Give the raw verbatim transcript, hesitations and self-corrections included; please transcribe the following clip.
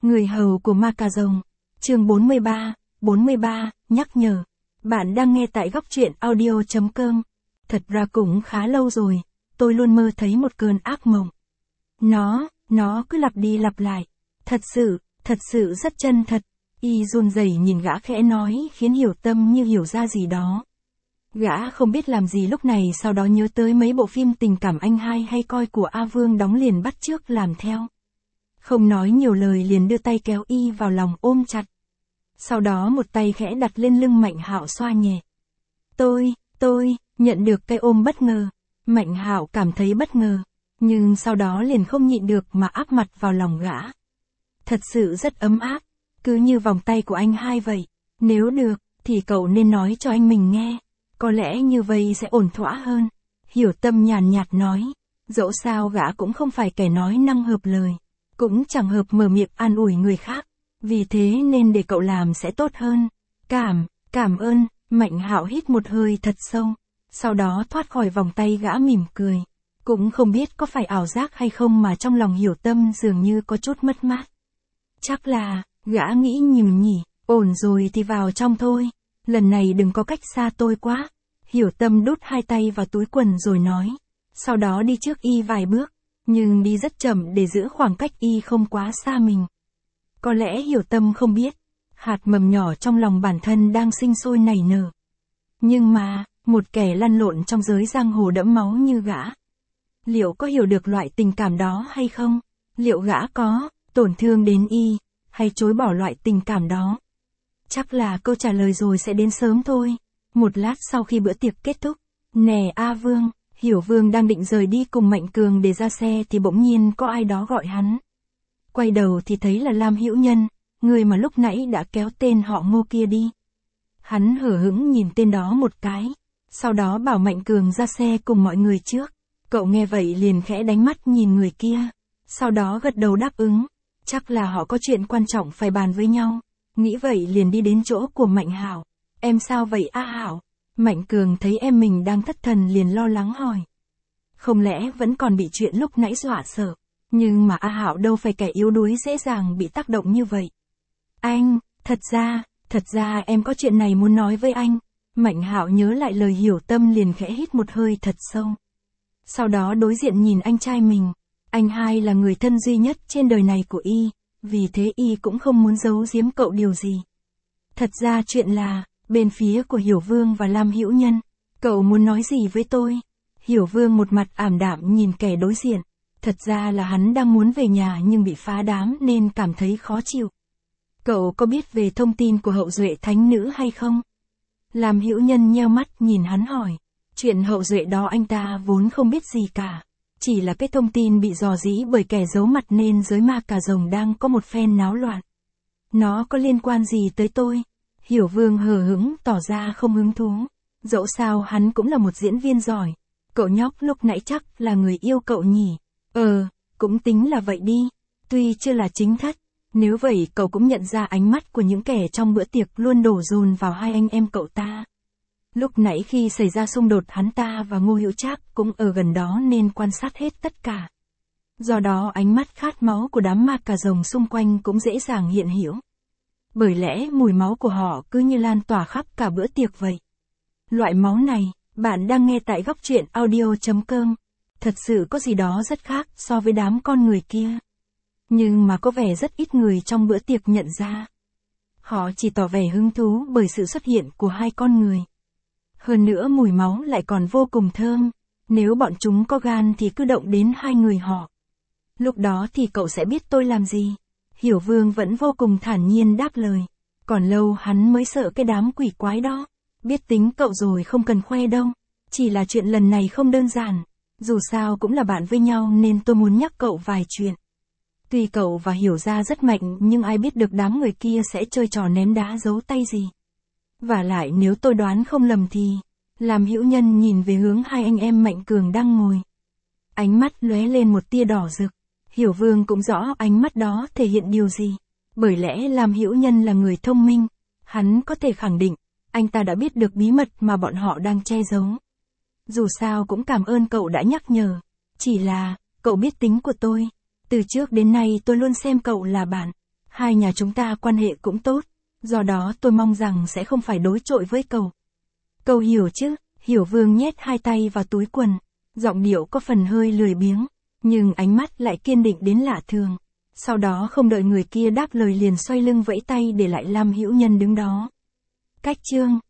Người hầu của ma cà rồng. Chương bốn mươi ba, bốn mươi ba, nhắc nhở. Bạn đang nghe tại góc truyện audio chấm com. Thật ra cũng khá lâu rồi, tôi luôn mơ thấy một cơn ác mộng. Nó, nó cứ lặp đi lặp lại. Thật sự, thật sự rất chân thật. Y run rẩy nhìn gã khẽ nói khiến Hiểu Tâm như hiểu ra gì đó. Gã không biết làm gì lúc này, sau đó nhớ tới mấy bộ phim tình cảm anh hai hay coi của A Vương đóng liền bắt chước làm theo. Không nói nhiều lời liền đưa tay kéo Y vào lòng ôm chặt. Sau đó một tay khẽ đặt lên lưng Mạnh Hạo xoa nhẹ. Tôi, tôi, nhận được cái ôm bất ngờ. Mạnh Hạo cảm thấy bất ngờ, nhưng sau đó liền không nhịn được mà áp mặt vào lòng gã. Thật sự rất ấm áp, cứ như vòng tay của anh hai vậy. Nếu được, thì cậu nên nói cho anh mình nghe. Có lẽ như vậy sẽ ổn thỏa hơn. Hiểu Tâm nhàn nhạt nói. Dẫu sao gã cũng không phải kẻ nói năng hợp lời, cũng chẳng hợp mở miệng an ủi người khác. Vì thế nên để cậu làm sẽ tốt hơn. Cảm, cảm ơn. Mạnh Hạo hít một hơi thật sâu, sau đó thoát khỏi vòng tay gã mỉm cười. Cũng không biết có phải ảo giác hay không mà trong lòng Hiểu Tâm dường như có chút mất mát. Chắc là, gã nghĩ nhìm nhỉ, ổn rồi thì vào trong thôi. Lần này đừng có cách xa tôi quá. Hiểu Tâm đút hai tay vào túi quần rồi nói. Sau đó đi trước Y vài bước, nhưng đi rất chậm để giữ khoảng cách Y không quá xa mình. Có lẽ Hiểu Tâm không biết, hạt mầm nhỏ trong lòng bản thân đang sinh sôi nảy nở. Nhưng mà, một kẻ lăn lộn trong giới giang hồ đẫm máu như gã, liệu có hiểu được loại tình cảm đó hay không? Liệu gã có tổn thương đến Y, hay chối bỏ loại tình cảm đó? Chắc là câu trả lời rồi sẽ đến sớm thôi. Một lát sau khi bữa tiệc kết thúc, nè A Vương, Hiểu Vương đang định rời đi cùng Mạnh Cường để ra xe thì bỗng nhiên có ai đó gọi hắn. Quay đầu thì thấy là Lam Hữu Nhân, người mà lúc nãy đã kéo tên họ Ngô kia đi. Hắn hở hững nhìn tên đó một cái, sau đó bảo Mạnh Cường ra xe cùng mọi người trước. Cậu nghe vậy liền khẽ đánh mắt nhìn người kia, sau đó gật đầu đáp ứng. Chắc là họ có chuyện quan trọng phải bàn với nhau. Nghĩ vậy liền đi đến chỗ của Mạnh Hạo. Em sao vậy A Hạo? Mạnh Cường thấy em mình đang thất thần liền lo lắng hỏi. Không lẽ vẫn còn bị chuyện lúc nãy dọa sợ? Nhưng mà A Hạo đâu phải kẻ yếu đuối dễ dàng bị tác động như vậy. Anh, thật ra, thật ra em có chuyện này muốn nói với anh. Mạnh Hạo nhớ lại lời Hiểu Tâm liền khẽ hít một hơi thật sâu. Sau đó đối diện nhìn anh trai mình. Anh hai là người thân duy nhất trên đời này của Y, vì thế Y cũng không muốn giấu giếm cậu điều gì. Thật ra chuyện là, bên phía của Hiểu Vương và Lam Hữu Nhân, cậu muốn nói gì với tôi? Hiểu Vương một mặt ảm đạm nhìn kẻ đối diện. Thật ra là hắn đang muốn về nhà nhưng bị phá đám nên cảm thấy khó chịu. Cậu có biết về thông tin của hậu duệ thánh nữ hay không? Lam Hữu Nhân nheo mắt nhìn hắn hỏi. Chuyện hậu duệ đó anh ta vốn không biết gì cả. Chỉ là cái thông tin bị dò dỉ bởi kẻ giấu mặt nên giới ma cà rồng đang có một phen náo loạn. Nó có liên quan gì tới tôi? Hiểu Vương hờ hững tỏ ra không hứng thú. Dẫu sao hắn cũng là một diễn viên giỏi. Cậu nhóc lúc nãy chắc là người yêu cậu nhỉ? Ờ, cũng tính là vậy đi. Tuy chưa là chính thất, nếu vậy cậu cũng nhận ra ánh mắt của những kẻ trong bữa tiệc luôn đổ dồn vào hai anh em cậu ta. Lúc nãy khi xảy ra xung đột hắn ta và Ngô Hữu Trác cũng ở gần đó nên quan sát hết tất cả. Do đó ánh mắt khát máu của đám ma cà rồng xung quanh cũng dễ dàng hiện hữu. Bởi lẽ mùi máu của họ cứ như lan tỏa khắp cả bữa tiệc vậy. Loại máu này, bạn đang nghe tại góc truyện audio chấm com. Thật sự có gì đó rất khác so với đám con người kia. Nhưng mà có vẻ rất ít người trong bữa tiệc nhận ra. Họ chỉ tỏ vẻ hứng thú bởi sự xuất hiện của hai con người. Hơn nữa mùi máu lại còn vô cùng thơm. Nếu bọn chúng có gan thì cứ động đến hai người họ. Lúc đó thì cậu sẽ biết tôi làm gì. Hiểu Vương vẫn vô cùng thản nhiên đáp lời. Còn lâu hắn mới sợ cái đám quỷ quái đó. Biết tính cậu rồi không cần khoe đâu. Chỉ là chuyện lần này không đơn giản. Dù sao cũng là bạn với nhau nên tôi muốn nhắc cậu vài chuyện. Tuy cậu và Hiểu ra rất mạnh nhưng ai biết được đám người kia sẽ chơi trò ném đá giấu tay gì. Và lại nếu tôi đoán không lầm thì, Lam Hữu Nhân nhìn về hướng hai anh em Mạnh Cường đang ngồi. Ánh mắt lóe lên một tia đỏ rực. Hiểu Vương cũng rõ ánh mắt đó thể hiện điều gì. Bởi lẽ Lam Hữu Nhân là người thông minh. Hắn có thể khẳng định, anh ta đã biết được bí mật mà bọn họ đang che giấu. Dù sao cũng cảm ơn cậu đã nhắc nhở. Chỉ là, cậu biết tính của tôi. Từ trước đến nay tôi luôn xem cậu là bạn. Hai nhà chúng ta quan hệ cũng tốt, do đó tôi mong rằng sẽ không phải đối chọi với cậu. Cậu hiểu chứ? Hiểu Vương nhét hai tay vào túi quần, giọng điệu có phần hơi lười biếng, nhưng ánh mắt lại kiên định đến lạ thường. Sau đó không đợi người kia đáp lời liền xoay lưng vẫy tay để lại Lam Hữu Nhân đứng đó. Cách chương